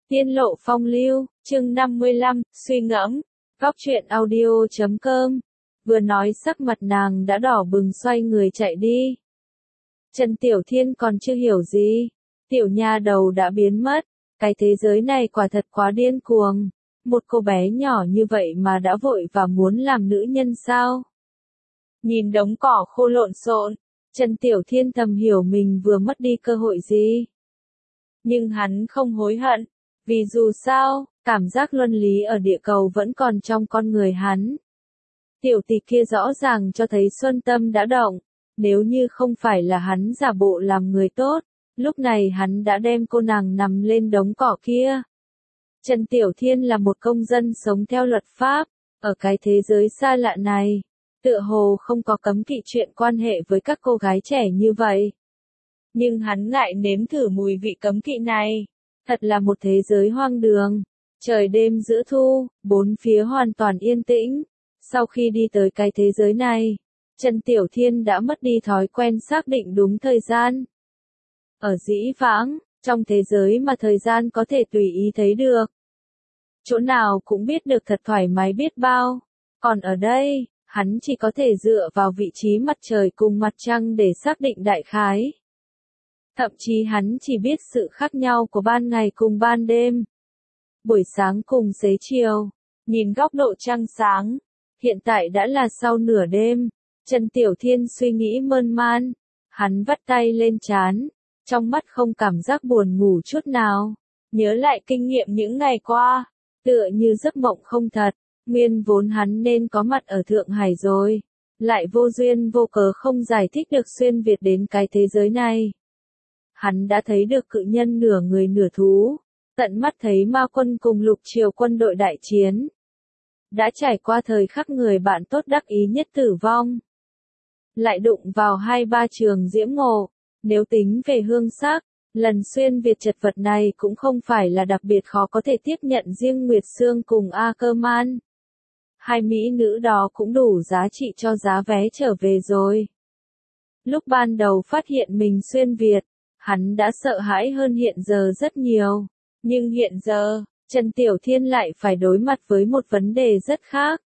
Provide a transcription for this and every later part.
Tiên lộ phong lưu, chương 55, suy ngẫm, góc truyện audio.com. Vừa nói sắc mặt nàng đã đỏ bừng xoay người chạy đi. Trần Tiểu Thiên còn chưa hiểu gì. Tiểu nha đầu đã biến mất. Cái thế giới này quả thật quá điên cuồng. Một cô bé nhỏ như vậy mà đã vội và muốn làm nữ nhân sao? Nhìn đống cỏ khô lộn xộn, Trần Tiểu Thiên thầm hiểu mình vừa mất đi cơ hội gì. Nhưng hắn không hối hận. Vì dù sao, cảm giác luân lý ở địa cầu vẫn còn trong con người hắn. Tiểu tỷ kia rõ ràng cho thấy Xuân Tâm đã động. Nếu như không phải là hắn giả bộ làm người tốt, lúc này hắn đã đem cô nàng nằm lên đống cỏ kia. Trần Tiểu Thiên là một công dân sống theo luật pháp, ở cái thế giới xa lạ này, tựa hồ không có cấm kỵ chuyện quan hệ với các cô gái trẻ như vậy. Nhưng hắn ngại nếm thử mùi vị cấm kỵ này. Thật là một thế giới hoang đường. Trời đêm giữa thu, bốn phía hoàn toàn yên tĩnh. Sau khi đi tới cái thế giới này, Trần Tiểu Thiên đã mất đi thói quen xác định đúng thời gian. Ở dĩ vãng, trong thế giới mà thời gian có thể tùy ý thấy được. Chỗ nào cũng biết được thật thoải mái biết bao. Còn ở đây, hắn chỉ có thể dựa vào vị trí mặt trời cùng mặt trăng để xác định đại khái. Thậm chí hắn chỉ biết sự khác nhau của ban ngày cùng ban đêm. Buổi sáng cùng xế chiều, nhìn góc độ trăng sáng, hiện tại đã là sau nửa đêm, Trần Tiểu Thiên suy nghĩ mơn man, hắn vắt tay lên trán, trong mắt không cảm giác buồn ngủ chút nào, nhớ lại kinh nghiệm những ngày qua, tựa như giấc mộng không thật, nguyên vốn hắn nên có mặt ở Thượng Hải rồi, lại vô duyên vô cớ không giải thích được xuyên Việt đến cái thế giới này. Hắn đã thấy được cự nhân nửa người nửa thú, tận mắt thấy ma quân cùng lục triều quân đội đại chiến. Đã trải qua thời khắc người bạn tốt đắc ý nhất tử vong. Lại đụng vào 2-3 trường diễm ngộ, nếu tính về hương sắc, lần xuyên Việt chật vật này cũng không phải là đặc biệt khó có thể tiếp nhận riêng Nguyệt Sương cùng A Cơ Man. Hai mỹ nữ đó cũng đủ giá trị cho giá vé trở về rồi. Lúc ban đầu phát hiện mình xuyên Việt, hắn đã sợ hãi hơn hiện giờ rất nhiều. Nhưng hiện giờ, Trần Tiểu Thiên lại phải đối mặt với một vấn đề rất khác.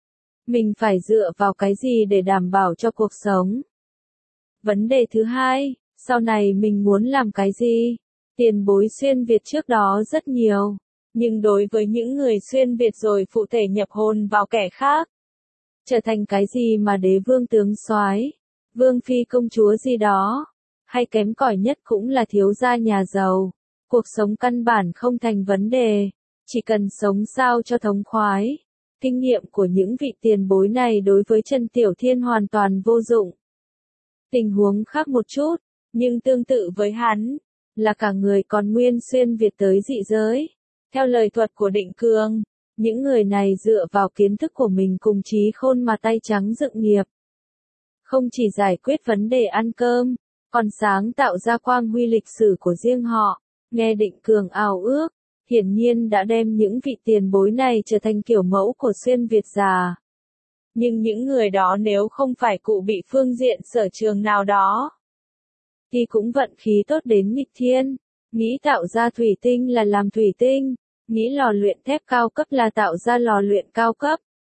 Mình phải dựa vào cái gì để đảm bảo cho cuộc sống? Vấn đề thứ hai, sau này mình muốn làm cái gì? Tiền bối xuyên Việt trước đó rất nhiều. Nhưng đối với những người xuyên Việt rồi phụ thể nhập hồn vào kẻ khác. Trở thành cái gì mà đế vương tướng soái, vương phi công chúa gì đó. Hay kém cỏi nhất cũng là thiếu gia nhà giàu. Cuộc sống căn bản không thành vấn đề, chỉ cần sống sao cho thống khoái. Kinh nghiệm của những vị tiền bối này đối với Trần Tiểu Thiên hoàn toàn vô dụng. Tình huống khác một chút, nhưng tương tự với hắn, là cả người còn nguyên xuyên Việt tới dị giới. Theo lời thuật của Định Cường, những người này dựa vào kiến thức của mình cùng trí khôn mà tay trắng dựng nghiệp. Không chỉ giải quyết vấn đề ăn cơm, còn sáng tạo ra quang huy lịch sử của riêng họ. Nghe Định Cường ao ước, hiển nhiên đã đem những vị tiền bối này trở thành kiểu mẫu của xuyên Việt già. Nhưng những người đó nếu không phải cụ bị phương diện sở trường nào đó, thì cũng vận khí tốt đến nghịch thiên. Nghĩ tạo ra thủy tinh là làm thủy tinh, nghĩ lò luyện thép cao cấp là tạo ra lò luyện cao cấp.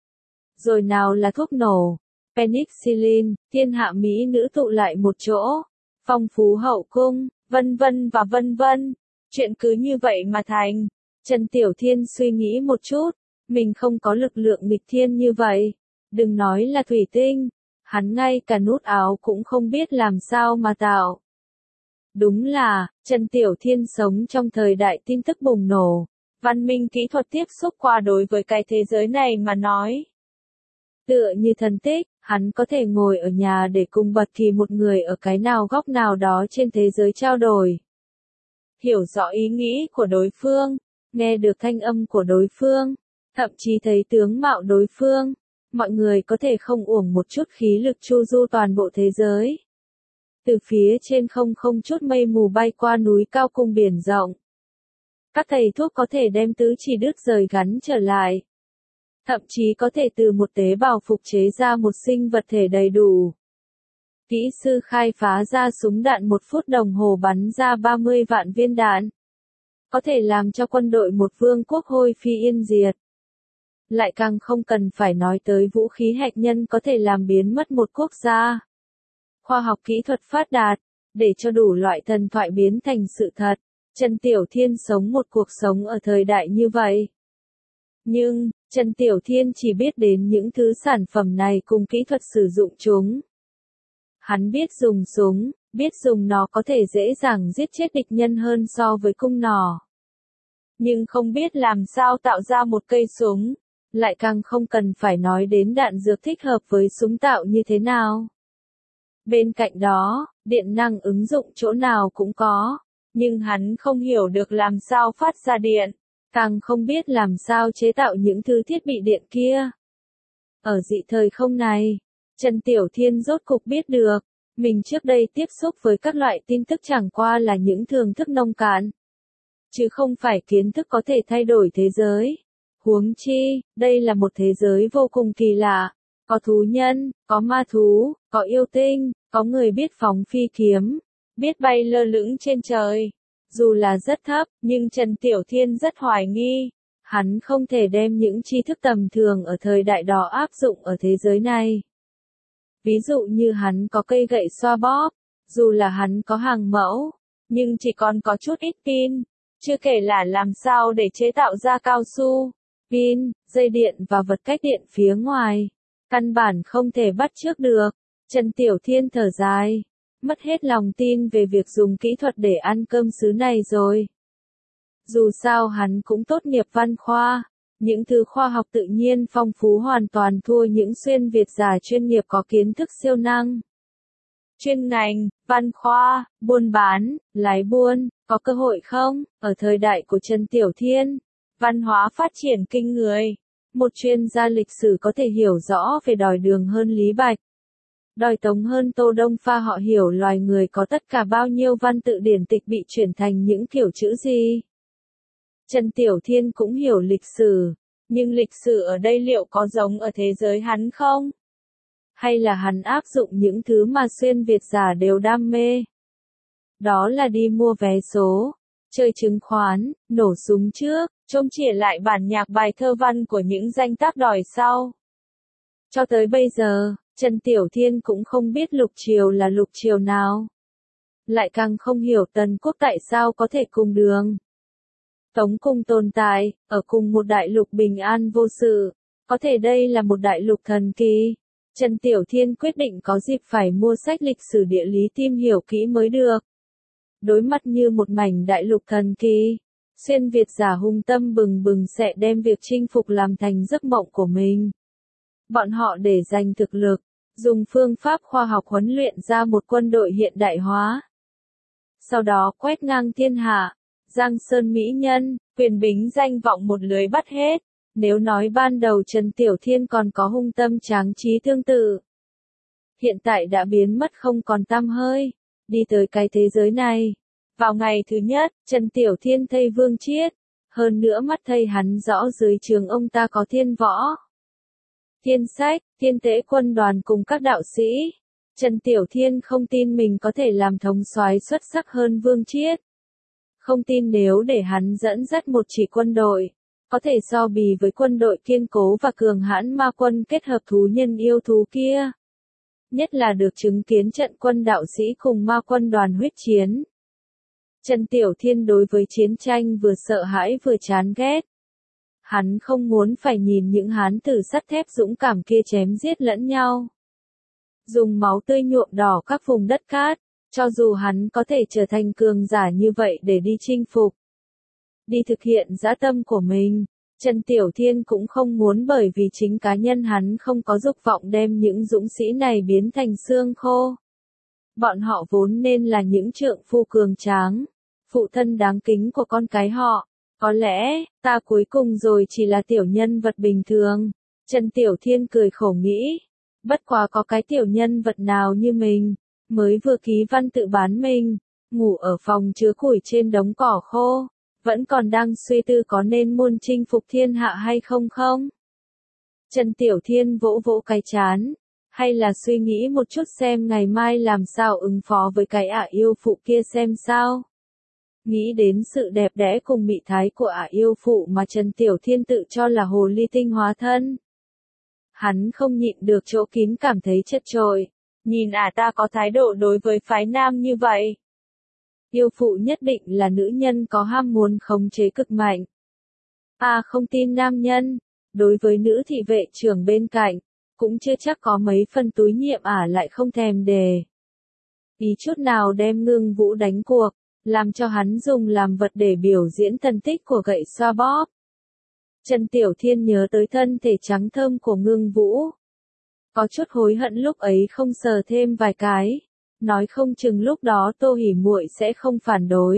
Rồi nào là thuốc nổ, penicillin, thiên hạ mỹ nữ tụ lại một chỗ, phong phú hậu cung, vân vân và vân vân. Chuyện cứ như vậy mà thành. Trần Tiểu Thiên suy nghĩ một chút, mình không có lực lượng nghịch thiên như vậy. Đừng nói là thủy tinh, hắn ngay cả nút áo cũng không biết làm sao mà tạo. Đúng là, Trần Tiểu Thiên sống trong thời đại tin tức bùng nổ, văn minh kỹ thuật tiếp xúc qua đối với cái thế giới này mà nói. Tựa như thần tích, hắn có thể ngồi ở nhà để cùng bất kỳ một người ở cái nào góc nào đó trên thế giới trao đổi. Hiểu rõ ý nghĩ của đối phương, nghe được thanh âm của đối phương, thậm chí thấy tướng mạo đối phương, mọi người có thể không uổng một chút khí lực chu du toàn bộ thế giới. Từ phía trên không chút mây mù bay qua núi cao cùng biển rộng. Các thầy thuốc có thể đem tứ chỉ đứt rời gắn trở lại. Thậm chí có thể từ một tế bào phục chế ra một sinh vật thể đầy đủ. Kỹ sư khai phá ra súng đạn 1 phút đồng hồ bắn ra 30 vạn viên đạn. có thể làm cho quân đội một vương quốc hôi phi yên diệt. Lại càng không cần phải nói tới vũ khí hạt nhân có thể làm biến mất một quốc gia. Khoa học kỹ thuật phát đạt, để cho đủ loại thần thoại biến thành sự thật. Trần Tiểu Thiên sống một cuộc sống ở thời đại như vậy. Nhưng, Trần Tiểu Thiên chỉ biết đến những thứ sản phẩm này cùng kỹ thuật sử dụng chúng. Hắn biết dùng súng, biết dùng nó có thể dễ dàng giết chết địch nhân hơn so với cung nỏ. Nhưng không biết làm sao tạo ra một cây súng, lại càng không cần phải nói đến đạn dược thích hợp với súng tạo như thế nào. Bên cạnh đó, điện năng ứng dụng chỗ nào cũng có, nhưng hắn không hiểu được làm sao phát ra điện, càng không biết làm sao chế tạo những thứ thiết bị điện kia. Ở dị thời không này, Trần Tiểu Thiên rốt cục biết được, mình trước đây tiếp xúc với các loại tin tức chẳng qua là những thưởng thức nông cạn, chứ không phải kiến thức có thể thay đổi thế giới. Huống chi, đây là một thế giới vô cùng kỳ lạ, có thú nhân, có ma thú, có yêu tinh, có người biết phóng phi kiếm, biết bay lơ lửng trên trời. Dù là rất thấp, nhưng Trần Tiểu Thiên rất hoài nghi, hắn không thể đem những tri thức tầm thường ở thời đại đó áp dụng ở thế giới này. Ví dụ như hắn có cây gậy xoa bóp, dù là hắn có hàng mẫu, nhưng chỉ còn có chút ít pin, chưa kể là làm sao để chế tạo ra cao su, pin, dây điện và vật cách điện phía ngoài. Căn bản không thể bắt chước được. Trần Tiểu Thiên thở dài, mất hết lòng tin về việc dùng kỹ thuật để ăn cơm xứ này rồi. Dù sao hắn cũng tốt nghiệp văn khoa, những thứ khoa học tự nhiên phong phú hoàn toàn thua những xuyên Việt giả chuyên nghiệp có kiến thức siêu năng. Chuyên ngành, văn khoa, buôn bán, lái buôn, có cơ hội không? Ở thời đại của Trần Tiểu Thiên, văn hóa phát triển kinh người. Một chuyên gia lịch sử có thể hiểu rõ về đòi Đường hơn Lý Bạch, đòi Tống hơn Tô Đông Pha, họ hiểu loài người có tất cả bao nhiêu văn tự điển tịch bị chuyển thành những kiểu chữ gì. Trần Tiểu Thiên cũng hiểu lịch sử, nhưng lịch sử ở đây liệu có giống ở thế giới hắn không? Hay là hắn áp dụng những thứ mà xuyên Việt giả đều đam mê? Đó là đi mua vé số, chơi chứng khoán, nổ súng trước, trông chỉa lại bản nhạc bài thơ văn của những danh tác đòi sau. Cho tới bây giờ, Trần Tiểu Thiên cũng không biết lục triều là lục triều nào. Lại càng không hiểu Tần quốc tại sao có thể cùng Đường, Tống cùng tồn tại, ở cùng một đại lục bình an vô sự. Có thể đây là một đại lục thần kỳ. Trần Tiểu Thiên quyết định có dịp phải mua sách lịch sử địa lý tìm hiểu kỹ mới được. Đối mặt như một mảnh đại lục thần kỳ, xuyên Việt giả hung tâm bừng bừng sẽ đem việc chinh phục làm thành giấc mộng của mình. Bọn họ để dành thực lực, dùng phương pháp khoa học huấn luyện ra một quân đội hiện đại hóa. Sau đó quét ngang thiên hạ, Giang Sơn mỹ nhân, quyền bính danh vọng một lưới bắt hết. Nếu nói ban đầu Trần Tiểu Thiên còn có hung tâm tráng trí tương tự, hiện tại đã biến mất không còn tăm hơi, đi tới cái thế giới này. Vào ngày thứ nhất, Trần Tiểu Thiên thây Vương Chiết, hơn nữa mắt thây hắn rõ dưới trướng ông ta có Thiên Võ, Thiên Sách, Thiên Tế quân đoàn cùng các đạo sĩ. Trần Tiểu Thiên không tin mình có thể làm thống soái xuất sắc hơn Vương Chiết. Không tin nếu để hắn dẫn dắt một chỉ quân đội, có thể so bì với quân đội kiên cố và cường hãn ma quân kết hợp thú nhân yêu thú kia. Nhất là được chứng kiến trận quân đạo sĩ cùng ma quân đoàn huyết chiến. Trần Tiểu Thiên đối với chiến tranh vừa sợ hãi vừa chán ghét. Hắn không muốn phải nhìn những hán tử sắt thép dũng cảm kia chém giết lẫn nhau, dùng máu tươi nhuộm đỏ các vùng đất cát. Cho dù hắn có thể trở thành cường giả như vậy để đi chinh phục, đi thực hiện dã tâm của mình, Trần Tiểu Thiên cũng không muốn, bởi vì chính cá nhân hắn không có dục vọng đem những dũng sĩ này biến thành xương khô. Bọn họ vốn nên là những trượng phu cường tráng, phụ thân đáng kính của con cái họ. Có lẽ, ta cuối cùng rồi chỉ là tiểu nhân vật bình thường. Trần Tiểu Thiên cười khổ nghĩ, bất quá có cái tiểu nhân vật nào như mình, mới vừa ký văn tự bán mình, ngủ ở phòng chứa củi trên đống cỏ khô, vẫn còn đang suy tư có nên muôn chinh phục thiên hạ hay không không? Trần Tiểu Thiên vỗ vỗ cái chán, hay là suy nghĩ một chút xem ngày mai làm sao ứng phó với cái yêu phụ kia xem sao. Nghĩ đến sự đẹp đẽ cùng mị thái của ả yêu phụ mà Trần Tiểu Thiên tự cho là hồ ly tinh hóa thân. Hắn không nhịn được chỗ kín cảm thấy chật chội. Nhìn ả ta có thái độ đối với phái nam như vậy. Yêu phụ nhất định là nữ nhân có ham muốn khống chế cực mạnh. Không tin nam nhân, đối với nữ thị vệ trưởng bên cạnh, cũng chưa chắc có mấy phân túi nhiệm lại không thèm đề. Ý chút nào đem Ngưng Vũ đánh cuộc, làm cho hắn dùng làm vật để biểu diễn thần tích của gậy xoa bóp. Trần Tiểu Thiên nhớ tới thân thể trắng thơm của Ngưng Vũ. Có chút hối hận lúc ấy không sờ thêm vài cái, nói không chừng lúc đó Tô Hỉ muội sẽ không phản đối.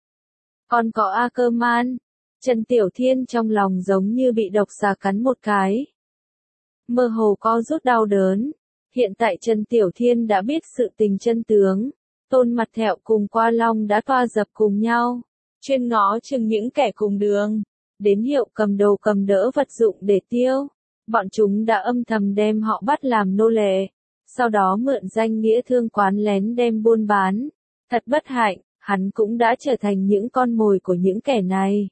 Còn có A Cơ Man, Trần Tiểu Thiên trong lòng giống như bị độc xà cắn một cái. Mơ hồ co rút đau đớn. Hiện tại Trần Tiểu Thiên đã biết sự tình chân tướng. Tôn Mặt Thẹo cùng Qua Long đã toa dập cùng nhau, chuyên ngó chừng những kẻ cùng đường. Đến Hiệu cầm đầu cầm đỡ vật dụng để tiêu. Bọn chúng đã âm thầm đem họ bắt làm nô lệ. Sau đó mượn danh nghĩa thương quán lén đem buôn bán. Thật bất hạnh, hắn cũng đã trở thành những con mồi của những kẻ này.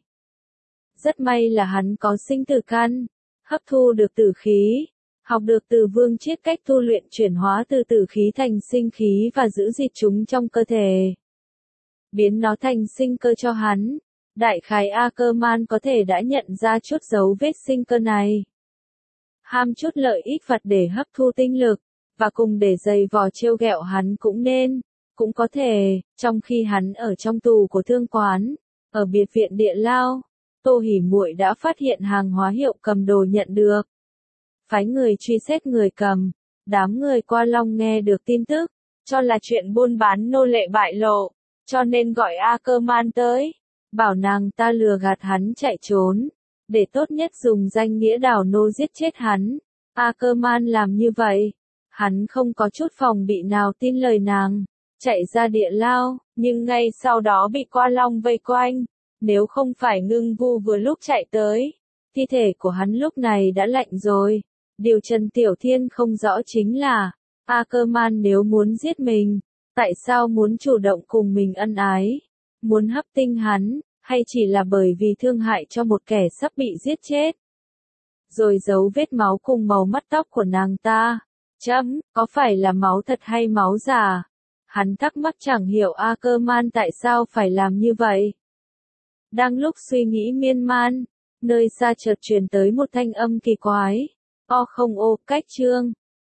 Rất may là hắn có sinh tử căn, hấp thu được tử khí, học được từ Vương Chiết cách tu luyện chuyển hóa từ tử khí thành sinh khí và giữ gìn chúng trong cơ thể. Biến nó thành sinh cơ cho hắn. Đại khái A Cơ Man có thể đã nhận ra chút dấu vết sinh cơ này. Ham chút lợi ích vật để hấp thu tinh lực, và cùng để giày vò trêu ghẹo hắn cũng nên, cũng có thể, trong khi hắn ở trong tù của thương quán, ở biệt viện địa lao, Tô Hỉ muội đã phát hiện hàng hóa Hiệu cầm đồ nhận được. Phái người truy xét người cầm, đám người Qua Long nghe được tin tức, cho là chuyện buôn bán nô lệ bại lộ, cho nên gọi A Cơ Man tới, bảo nàng ta lừa gạt hắn chạy trốn, để tốt nhất dùng danh nghĩa đào nô giết chết hắn. A Cơ Man làm như vậy, hắn không có chút phòng bị nào tin lời nàng, chạy ra địa lao, nhưng ngay sau đó bị Qua Long vây quanh. Nếu không phải Ngưng Vũ vừa lúc chạy tới, thi thể của hắn lúc này đã lạnh rồi. Điều Trần Tiểu Thiên không rõ chính là, A Cơ Man nếu muốn giết mình, tại sao muốn chủ động cùng mình ân ái, muốn hấp tinh hắn, hay chỉ là bởi vì thương hại cho một kẻ sắp bị giết chết. Rồi giấu vết máu cùng màu mắt tóc của nàng ta. Có phải là máu thật hay máu giả? Hắn thắc mắc chẳng hiểu A Cơ Man tại sao phải làm như vậy. Đang lúc suy nghĩ miên man, nơi xa chợt truyền tới một thanh âm kỳ quái. Cách chương.